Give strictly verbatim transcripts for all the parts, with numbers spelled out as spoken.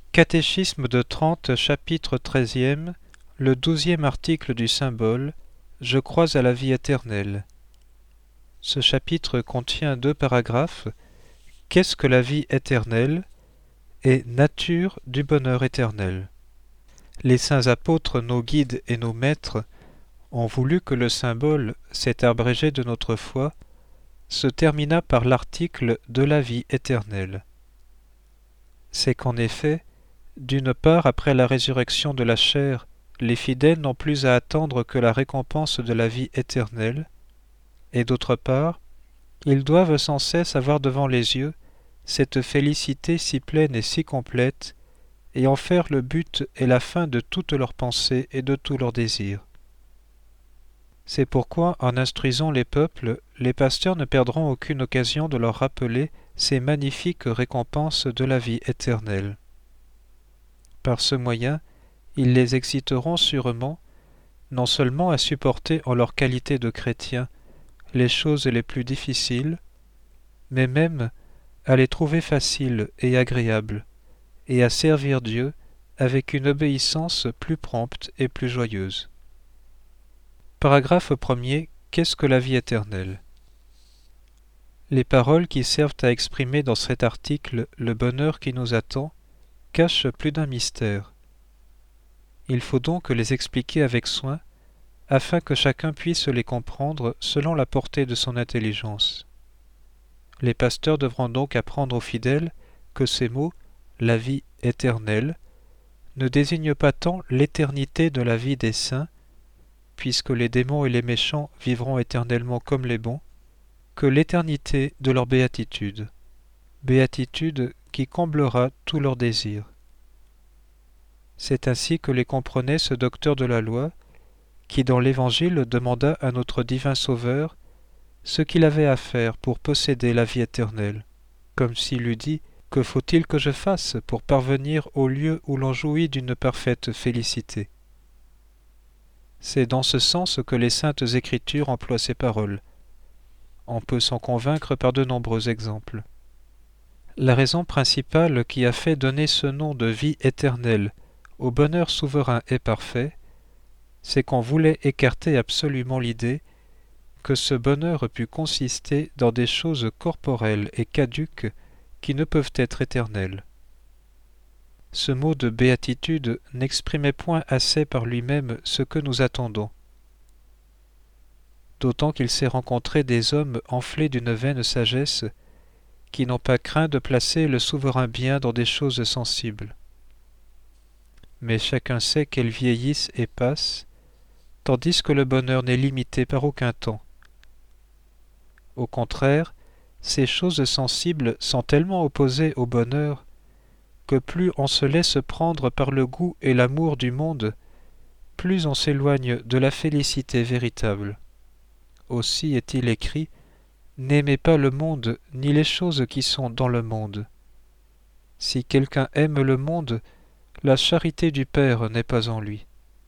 Catéchisme de Trente, chapitre treizième, le douzième article du symbole « Je crois à la vie éternelle ». Ce chapitre contient deux paragraphes « Qu'est-ce que la vie éternelle ?» et « Nature du bonheur éternel ». Les saints apôtres, nos guides et nos maîtres, ont voulu que le symbole, cet abrégé de notre foi, se terminât par l'article de la vie éternelle. C'est qu'en effet, d'une part, après la résurrection de la chair, les fidèles n'ont plus à attendre que la récompense de la vie éternelle, et d'autre part, ils doivent sans cesse avoir devant les yeux cette félicité si pleine et si complète, et en faire le but et la fin de toutes leurs pensées et de tous leurs désirs. C'est pourquoi, en instruisant les peuples, les pasteurs ne perdront aucune occasion de leur rappeler ces magnifiques récompenses de la vie éternelle. Par ce moyen, ils les exciteront sûrement, non seulement à supporter en leur qualité de chrétiens les choses les plus difficiles, mais même à les trouver faciles et agréables, et à servir Dieu avec une obéissance plus prompte et plus joyeuse. Paragraphe premier. Qu'est-ce que la vie éternelle ? Les paroles qui servent à exprimer dans cet article le bonheur qui nous attend cachent plus d'un mystère. Il faut donc les expliquer avec soin, afin que chacun puisse les comprendre selon la portée de son intelligence. Les pasteurs devront donc apprendre aux fidèles que ces mots, la vie éternelle, ne désignent pas tant l'éternité de la vie des saints, puisque les démons et les méchants vivront éternellement comme les bons, que l'éternité de leur béatitude, béatitude qui comblera tous leurs désirs. C'est ainsi que les comprenait ce docteur de la loi, qui dans l'Évangile demanda à notre divin Sauveur ce qu'il avait à faire pour posséder la vie éternelle, comme s'il eût dit « Que faut-il que je fasse pour parvenir au lieu où l'on jouit d'une parfaite félicité ?» C'est dans ce sens que les saintes Écritures emploient ces paroles. On peut s'en convaincre par de nombreux exemples. La raison principale qui a fait donner ce nom de vie éternelle au bonheur souverain et parfait, c'est qu'on voulait écarter absolument l'idée que ce bonheur pût consister dans des choses corporelles et caduques qui ne peuvent être éternelles. Ce mot de béatitude n'exprimait point assez par lui-même ce que nous attendons, d'autant qu'il s'est rencontré des hommes enflés d'une vaine sagesse qui n'ont pas craint de placer le souverain bien dans des choses sensibles. Mais chacun sait qu'elles vieillissent et passent, tandis que le bonheur n'est limité par aucun temps. Au contraire, ces choses sensibles sont tellement opposées au bonheur que plus on se laisse prendre par le goût et l'amour du monde, plus on s'éloigne de la félicité véritable. Aussi est-il écrit « N'aimez pas le monde, ni les choses qui sont dans le monde. Si quelqu'un aime le monde, la charité du Père n'est pas en lui. »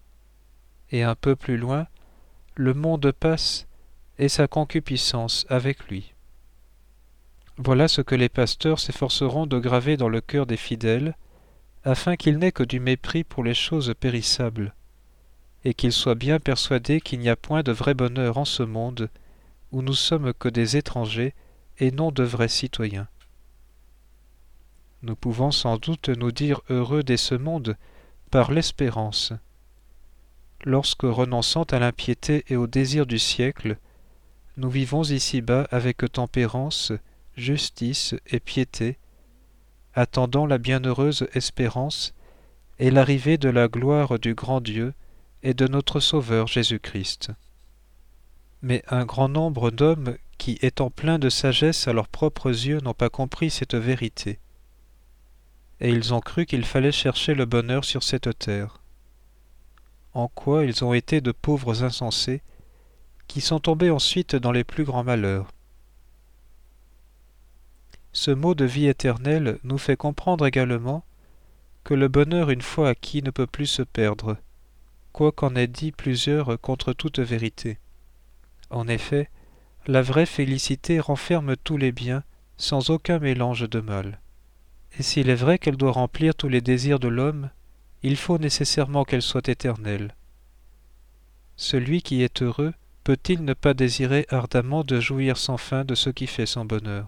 Et un peu plus loin, « Le monde passe, et sa concupiscence avec lui. » Voilà ce que les pasteurs s'efforceront de graver dans le cœur des fidèles, afin qu'ils n'aient que du mépris pour les choses périssables, et qu'ils soient bien persuadés qu'il n'y a point de vrai bonheur en ce monde, où nous sommes que des étrangers et non de vrais citoyens. Nous pouvons sans doute nous dire heureux dès ce monde par l'espérance, lorsque, renonçant à l'impiété et au désir du siècle, nous vivons ici-bas avec tempérance, justice et piété, attendant la bienheureuse espérance et l'arrivée de la gloire du grand Dieu et de notre Sauveur Jésus-Christ. Mais un grand nombre d'hommes qui, étant pleins de sagesse à leurs propres yeux, n'ont pas compris cette vérité, et ils ont cru qu'il fallait chercher le bonheur sur cette terre. En quoi ils ont été de pauvres insensés, qui sont tombés ensuite dans les plus grands malheurs. Ce mot de vie éternelle nous fait comprendre également que le bonheur une fois acquis ne peut plus se perdre, quoi qu'en aient dit plusieurs contre toute vérité. En effet, la vraie félicité renferme tous les biens sans aucun mélange de mal, Et s'il est vrai qu'elle doit remplir tous les désirs de l'homme, il faut nécessairement qu'elle soit éternelle. Celui qui est heureux peut-il ne pas désirer ardemment de jouir sans fin de ce qui fait son bonheur?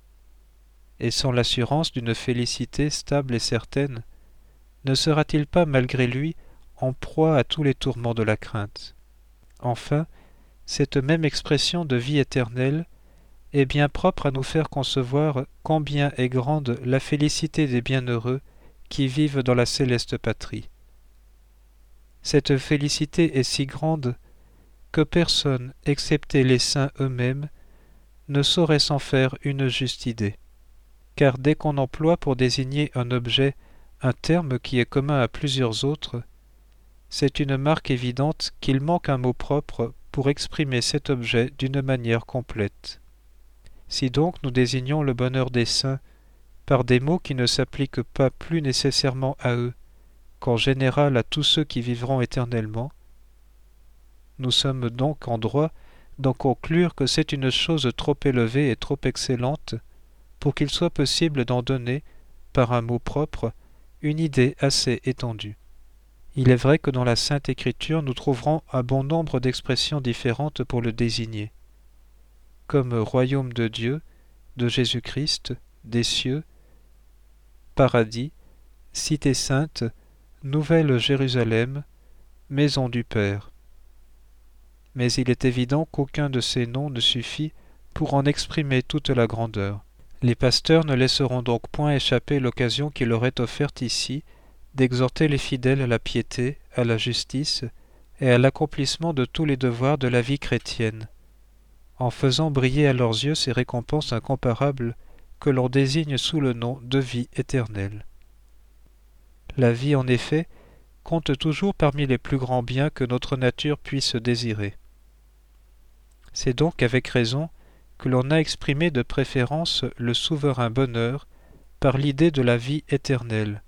Et sans l'assurance d'une félicité stable et certaine, ne sera-t-il pas malgré lui en proie à tous les tourments de la crainte? Enfin, cette même expression de vie éternelle est bien propre à nous faire concevoir combien est grande la félicité des bienheureux qui vivent dans la céleste patrie. Cette félicité est si grande que personne, excepté les saints eux-mêmes, ne saurait s'en faire une juste idée. Car dès qu'on emploie pour désigner un objet un terme qui est commun à plusieurs autres, c'est une marque évidente qu'il manque un mot propre pour exprimer cet objet d'une manière complète. Si donc nous désignons le bonheur des saints par des mots qui ne s'appliquent pas plus nécessairement à eux qu'en général à tous ceux qui vivront éternellement, nous sommes donc en droit d'en conclure que c'est une chose trop élevée et trop excellente pour qu'il soit possible d'en donner, par un mot propre, une idée assez étendue. Il est vrai que dans la Sainte Écriture nous trouverons un bon nombre d'expressions différentes pour le désigner, comme royaume de Dieu, de Jésus-Christ, des cieux, paradis, cité sainte, nouvelle Jérusalem, maison du Père. Mais il est évident qu'aucun de ces noms ne suffit pour en exprimer toute la grandeur. Les pasteurs ne laisseront donc point échapper l'occasion qui leur est offerte ici d'exhorter les fidèles à la piété, à la justice et à l'accomplissement de tous les devoirs de la vie chrétienne, en faisant briller à leurs yeux ces récompenses incomparables que l'on désigne sous le nom de vie éternelle. La vie, en effet, compte toujours parmi les plus grands biens que notre nature puisse désirer. C'est donc avec raison que l'on a exprimé de préférence le souverain bonheur par l'idée de la vie éternelle.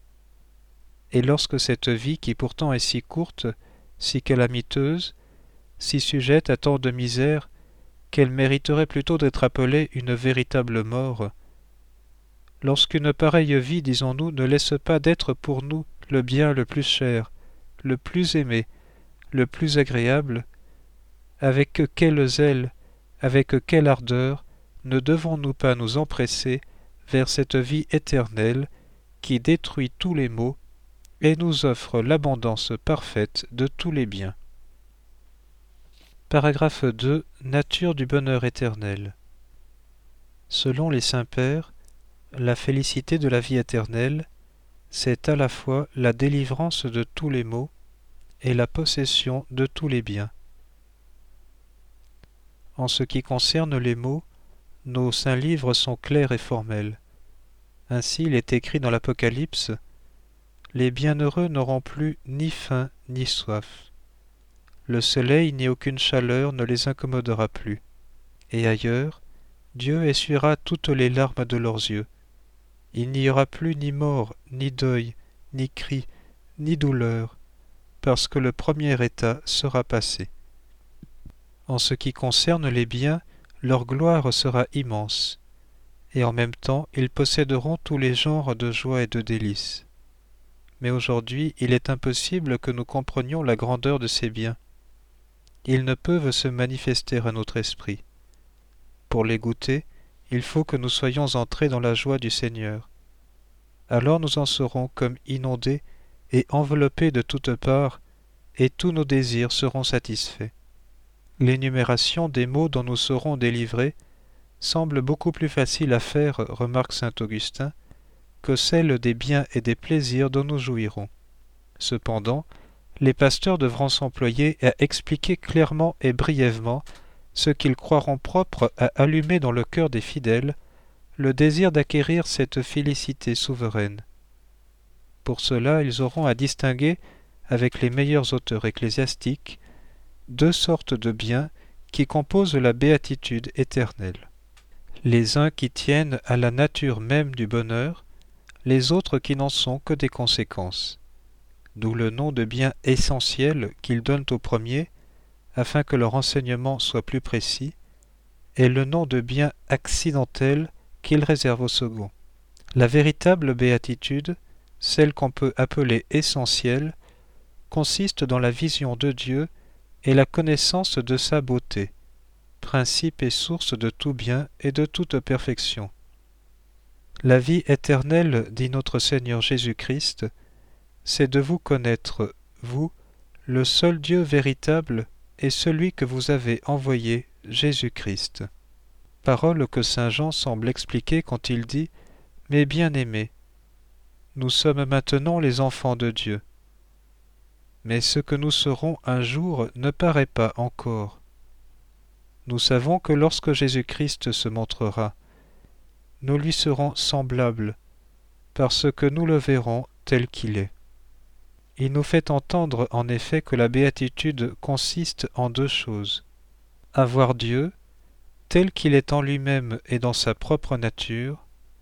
Et lorsque cette vie, qui pourtant est si courte, si calamiteuse, si sujette à tant de misère, qu'elle mériterait plutôt d'être appelée une véritable mort, lorsqu'une pareille vie, disons-nous, ne laisse pas d'être pour nous le bien le plus cher, le plus aimé, le plus agréable, avec quel zèle, avec quelle ardeur ne devons-nous pas nous empresser vers cette vie éternelle qui détruit tous les maux et nous offre l'abondance parfaite de tous les biens. Paragraphe deux. Nature du bonheur éternel. Selon les saints pères, la félicité de la vie éternelle, c'est à la fois la délivrance de tous les maux et la possession de tous les biens. En ce qui concerne les mots, nos saints livres sont clairs et formels. Ainsi il est écrit dans l'Apocalypse « Les bienheureux n'auront plus ni faim ni soif. Le soleil ni aucune chaleur ne les incommodera plus. » Et ailleurs, Dieu essuiera toutes les larmes de leurs yeux. Il n'y aura plus ni mort, ni deuil, ni cri, ni douleur, parce que le premier état sera passé. En ce qui concerne les biens, leur gloire sera immense, et en même temps ils posséderont tous les genres de joie et de délices. Mais aujourd'hui, il est impossible que nous comprenions la grandeur de ces biens. Ils ne peuvent se manifester à notre esprit. Pour les goûter, il faut que nous soyons entrés dans la joie du Seigneur. Alors nous en serons comme inondés et enveloppés de toutes parts, et tous nos désirs seront satisfaits. L'énumération des maux dont nous serons délivrés semble beaucoup plus facile à faire, remarque saint Augustin, que celle des biens et des plaisirs dont nous jouirons. Cependant, les pasteurs devront s'employer à expliquer clairement et brièvement ce qu'ils croiront propre à allumer dans le cœur des fidèles le désir d'acquérir cette félicité souveraine. Pour cela, ils auront à distinguer, avec les meilleurs auteurs ecclésiastiques, deux sortes de biens qui composent la béatitude éternelle. Les uns qui tiennent à la nature même du bonheur, les autres qui n'en sont que des conséquences. D'où le nom de biens essentiels qu'ils donnent au premier, afin que leur enseignement soit plus précis, et le nom de biens accidentels qu'ils réservent au second. La véritable béatitude, celle qu'on peut appeler essentielle, consiste dans la vision de Dieu et la connaissance de sa beauté, principe et source de tout bien et de toute perfection. La vie éternelle, dit notre Seigneur Jésus-Christ, c'est de vous connaître, vous, le seul Dieu véritable et celui que vous avez envoyé, Jésus-Christ. Parole que saint Jean semble expliquer quand il dit « Mes bien-aimés, nous sommes maintenant les enfants de Dieu. Mais ce que nous serons un jour ne paraît pas encore. Nous savons que lorsque Jésus-Christ se montrera, nous lui serons semblables, parce que nous le verrons tel qu'il est. » Il nous fait entendre en effet que la béatitude consiste en deux choses. Avoir Dieu, tel qu'il est en lui-même et dans sa propre nature,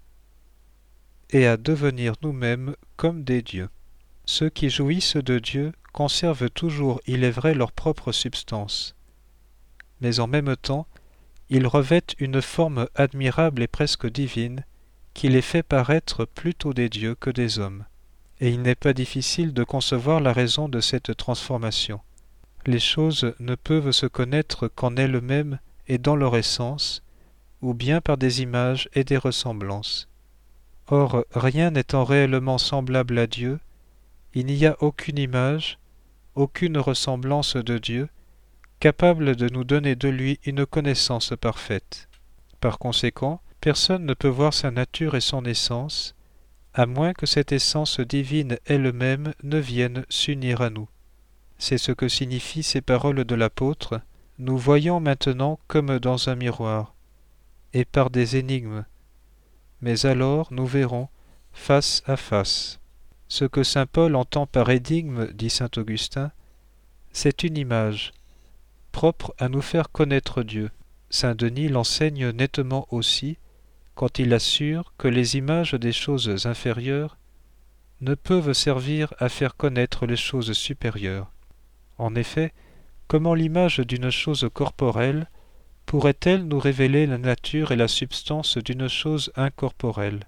et à devenir nous-mêmes comme des dieux. Ceux qui jouissent de Dieu conservent toujours, il est vrai, leur propre substance, mais en même temps, ils revêtent une forme admirable et presque divine qui les fait paraître plutôt des dieux que des hommes. Et il n'est pas difficile de concevoir la raison de cette transformation. Les choses ne peuvent se connaître qu'en elles-mêmes et dans leur essence, ou bien par des images et des ressemblances. Or, rien n'étant réellement semblable à Dieu, il n'y a aucune image, aucune ressemblance de Dieu, capable de nous donner de lui une connaissance parfaite. Par conséquent, personne ne peut voir sa nature et son essence, à moins que cette essence divine elle-même ne vienne s'unir à nous. C'est ce que signifient ces paroles de l'apôtre, « Nous voyons maintenant comme dans un miroir, et par des énigmes, mais alors nous verrons face à face. » Ce que saint Paul entend par énigme, dit saint Augustin, c'est une image, propre à nous faire connaître Dieu. Saint Denis l'enseigne nettement aussi, quand il assure que les images des choses inférieures ne peuvent servir à faire connaître les choses supérieures. En effet, comment l'image d'une chose corporelle pourrait-elle nous révéler la nature et la substance d'une chose incorporelle?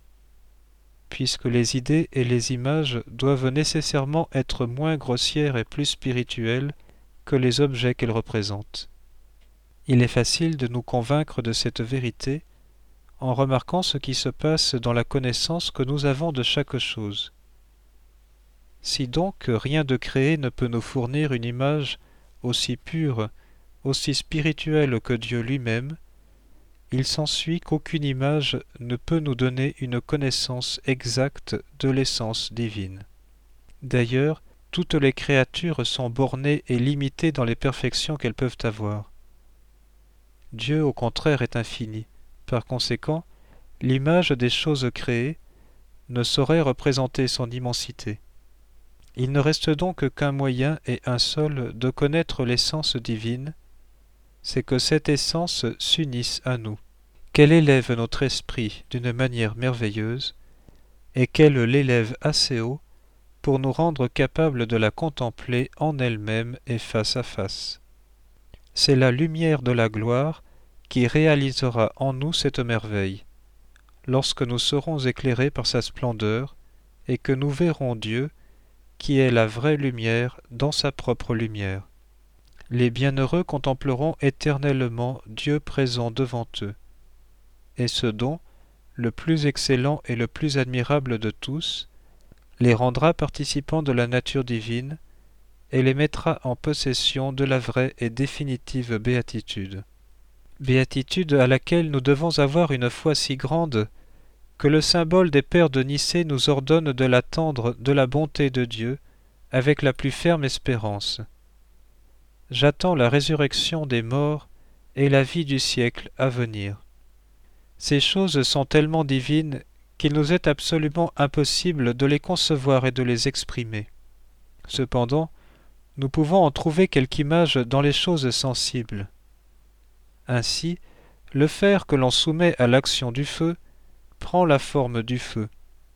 Puisque les idées et les images doivent nécessairement être moins grossières et plus spirituelles que les objets qu'elles représentent. Il est facile de nous convaincre de cette vérité en remarquant ce qui se passe dans la connaissance que nous avons de chaque chose. Si donc rien de créé ne peut nous fournir une image aussi pure, aussi spirituelle que Dieu lui-même, il s'ensuit qu'aucune image ne peut nous donner une connaissance exacte de l'essence divine. D'ailleurs, toutes les créatures sont bornées et limitées dans les perfections qu'elles peuvent avoir. Dieu, au contraire, est infini. Par conséquent, l'image des choses créées ne saurait représenter son immensité. Il ne reste donc qu'un moyen et un seul de connaître l'essence divine, c'est que cette essence s'unisse à nous, qu'elle élève notre esprit d'une manière merveilleuse, et qu'elle l'élève assez haut pour nous rendre capables de la contempler en elle-même et face à face. C'est la lumière de la gloire qui réalisera en nous cette merveille, lorsque nous serons éclairés par sa splendeur et que nous verrons Dieu, qui est la vraie lumière dans sa propre lumière. Les bienheureux contempleront éternellement Dieu présent devant eux, et ce don, le plus excellent et le plus admirable de tous, les rendra participants de la nature divine et les mettra en possession de la vraie et définitive béatitude. Béatitude à laquelle nous devons avoir une foi si grande que le symbole des pères de Nicée nous ordonne de l'attendre de la bonté de Dieu avec la plus ferme espérance. J'attends la résurrection des morts et la vie du siècle à venir. Ces choses sont tellement divines qu'il nous est absolument impossible de les concevoir et de les exprimer. Cependant, nous pouvons en trouver quelque image dans les choses sensibles. Ainsi, le fer que l'on soumet à l'action du feu prend la forme du feu.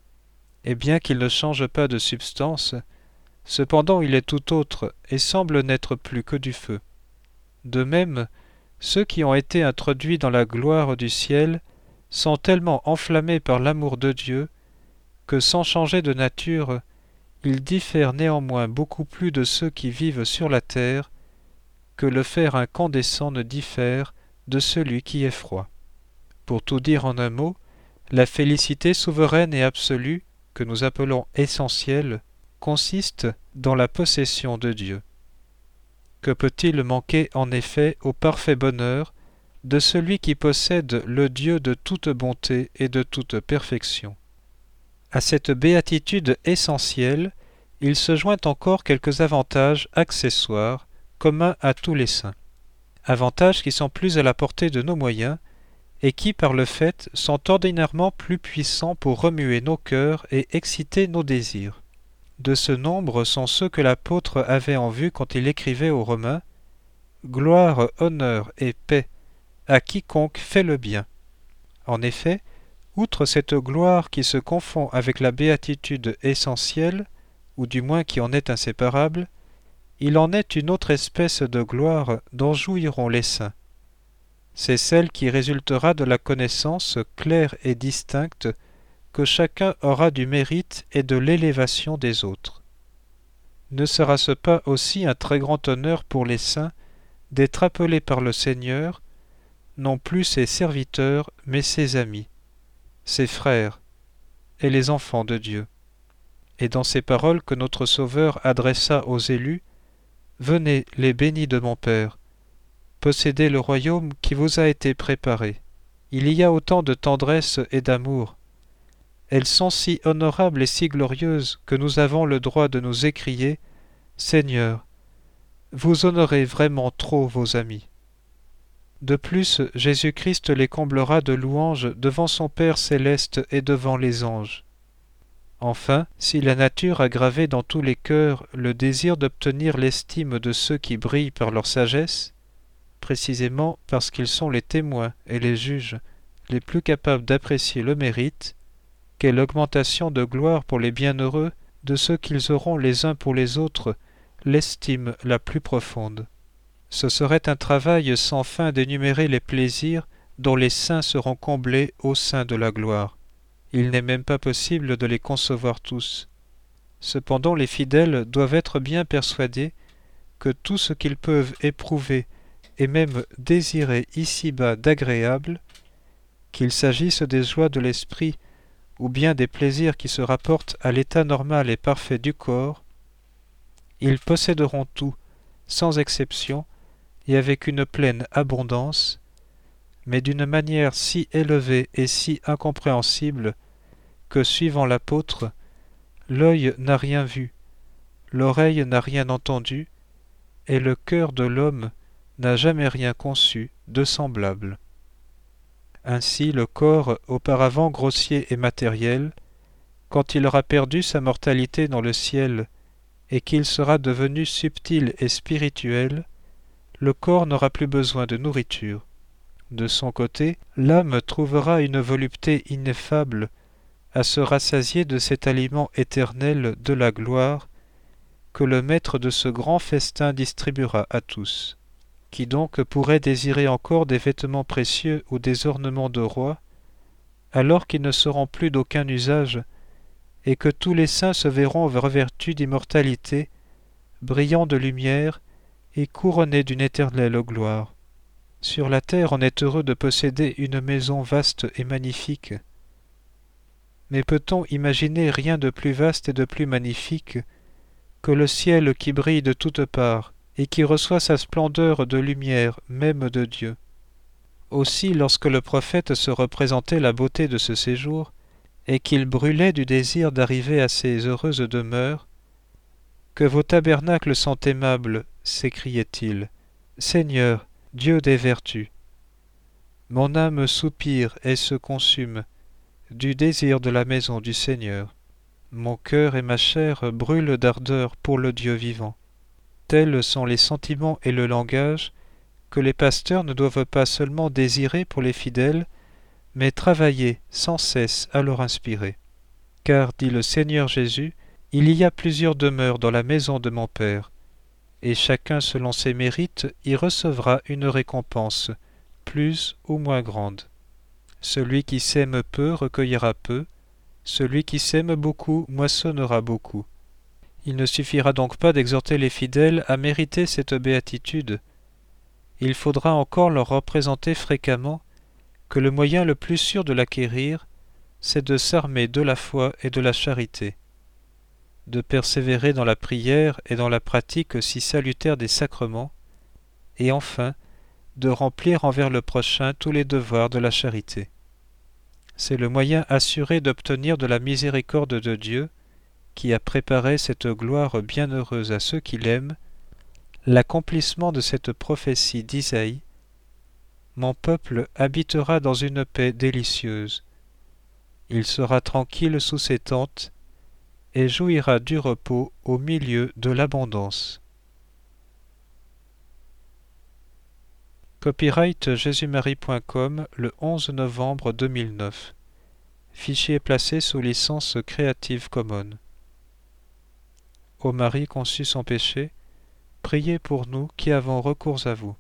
Et bien qu'il ne change pas de substance, cependant il est tout autre et semble n'être plus que du feu. De même, ceux qui ont été introduits dans la gloire du ciel sont tellement enflammés par l'amour de Dieu que sans changer de nature, ils diffèrent néanmoins beaucoup plus de ceux qui vivent sur la terre que le fer incandescent ne diffère de celui qui est froid. Pour tout dire en un mot, la félicité souveraine et absolue, que nous appelons essentielle, consiste dans la possession de Dieu. Que peut-il manquer en effet au parfait bonheur de celui qui possède le Dieu de toute bonté et de toute perfection? À cette béatitude essentielle, il se joint encore quelques avantages accessoires communs à tous les saints. Avantages qui sont plus à la portée de nos moyens et qui, par le fait, sont ordinairement plus puissants pour remuer nos cœurs et exciter nos désirs. De ce nombre sont ceux que l'apôtre avait en vue quand il écrivait aux Romains « Gloire, honneur et paix à quiconque fait le bien ». En effet, outre cette gloire qui se confond avec la béatitude essentielle, ou du moins qui en est inséparable, il en est une autre espèce de gloire dont jouiront les saints. C'est celle qui résultera de la connaissance claire et distincte que chacun aura du mérite et de l'élévation des autres. Ne sera-ce pas aussi un très grand honneur pour les saints d'être appelés par le Seigneur, non plus ses serviteurs, mais ses amis, ses frères et les enfants de Dieu? Et dans ces paroles que notre Sauveur adressa aux élus, « Venez, les bénis de mon Père, possédez le royaume qui vous a été préparé. » Il y a autant de tendresse et d'amour. Elles sont si honorables et si glorieuses que nous avons le droit de nous écrier « Seigneur, vous honorez vraiment trop vos amis. » De plus, Jésus-Christ les comblera de louanges devant son Père céleste et devant les anges. Enfin, si la nature a gravé dans tous les cœurs le désir d'obtenir l'estime de ceux qui brillent par leur sagesse, précisément parce qu'ils sont les témoins et les juges les plus capables d'apprécier le mérite, quelle augmentation de gloire pour les bienheureux de ceux qu'ils auront les uns pour les autres l'estime la plus profonde. Ce serait un travail sans fin d'énumérer les plaisirs dont les saints seront comblés au sein de la gloire. Il n'est même pas possible de les concevoir tous. Cependant, les fidèles doivent être bien persuadés que tout ce qu'ils peuvent éprouver et même désirer ici-bas d'agréable, qu'il s'agisse des joies de l'esprit ou bien des plaisirs qui se rapportent à l'état normal et parfait du corps, ils posséderont tout, sans exception, et avec une pleine abondance, mais d'une manière si élevée et si incompréhensible que, suivant l'apôtre, l'œil n'a rien vu, l'oreille n'a rien entendu, et le cœur de l'homme n'a jamais rien conçu de semblable. Ainsi le corps, auparavant grossier et matériel, quand il aura perdu sa mortalité dans le ciel et qu'il sera devenu subtil et spirituel, le corps n'aura plus besoin de nourriture. De son côté, l'âme trouvera une volupté ineffable à se rassasier de cet aliment éternel de la gloire que le maître de ce grand festin distribuera à tous. Qui donc pourrait désirer encore des vêtements précieux ou des ornements de roi, alors qu'ils ne seront plus d'aucun usage, et que tous les saints se verront revêtus d'immortalité, brillants de lumière et couronnés d'une éternelle gloire. Sur la terre, on est heureux de posséder une maison vaste et magnifique. Mais peut-on imaginer rien de plus vaste et de plus magnifique que le ciel qui brille de toutes parts et qui reçoit sa splendeur de lumière même de Dieu? Aussi, lorsque le prophète se représentait la beauté de ce séjour, et qu'il brûlait du désir d'arriver à ces heureuses demeures, « Que vos tabernacles sont aimables !» s'écriait-il. « Seigneur, Dieu des vertus, mon âme soupire et se consume du désir de la maison du Seigneur. Mon cœur et ma chair brûlent d'ardeur pour le Dieu vivant. » Tels sont les sentiments et le langage que les pasteurs ne doivent pas seulement désirer pour les fidèles, mais travailler sans cesse à leur inspirer. Car, dit le Seigneur Jésus, il y a plusieurs demeures dans la maison de mon Père, et chacun selon ses mérites y recevra une récompense, plus ou moins grande. Celui qui sème peu recueillera peu, celui qui sème beaucoup moissonnera beaucoup. Il ne suffira donc pas d'exhorter les fidèles à mériter cette béatitude. Il faudra encore leur représenter fréquemment que le moyen le plus sûr de l'acquérir, c'est de s'armer de la foi et de la charité, de persévérer dans la prière et dans la pratique si salutaire des sacrements, et enfin de remplir envers le prochain tous les devoirs de la charité. C'est le moyen assuré d'obtenir de la miséricorde de Dieu, qui a préparé cette gloire bienheureuse à ceux qui l'aiment, l'accomplissement de cette prophétie d'Isaïe: « Mon peuple habitera dans une paix délicieuse. Il sera tranquille sous ses tentes et jouira du repos au milieu de l'abondance. » Copyright jésus-marie point com le onze novembre deux mille neuf. Fichier placé sous licence Creative Commons. Ô Marie conçue sans péché, priez pour nous qui avons recours à vous.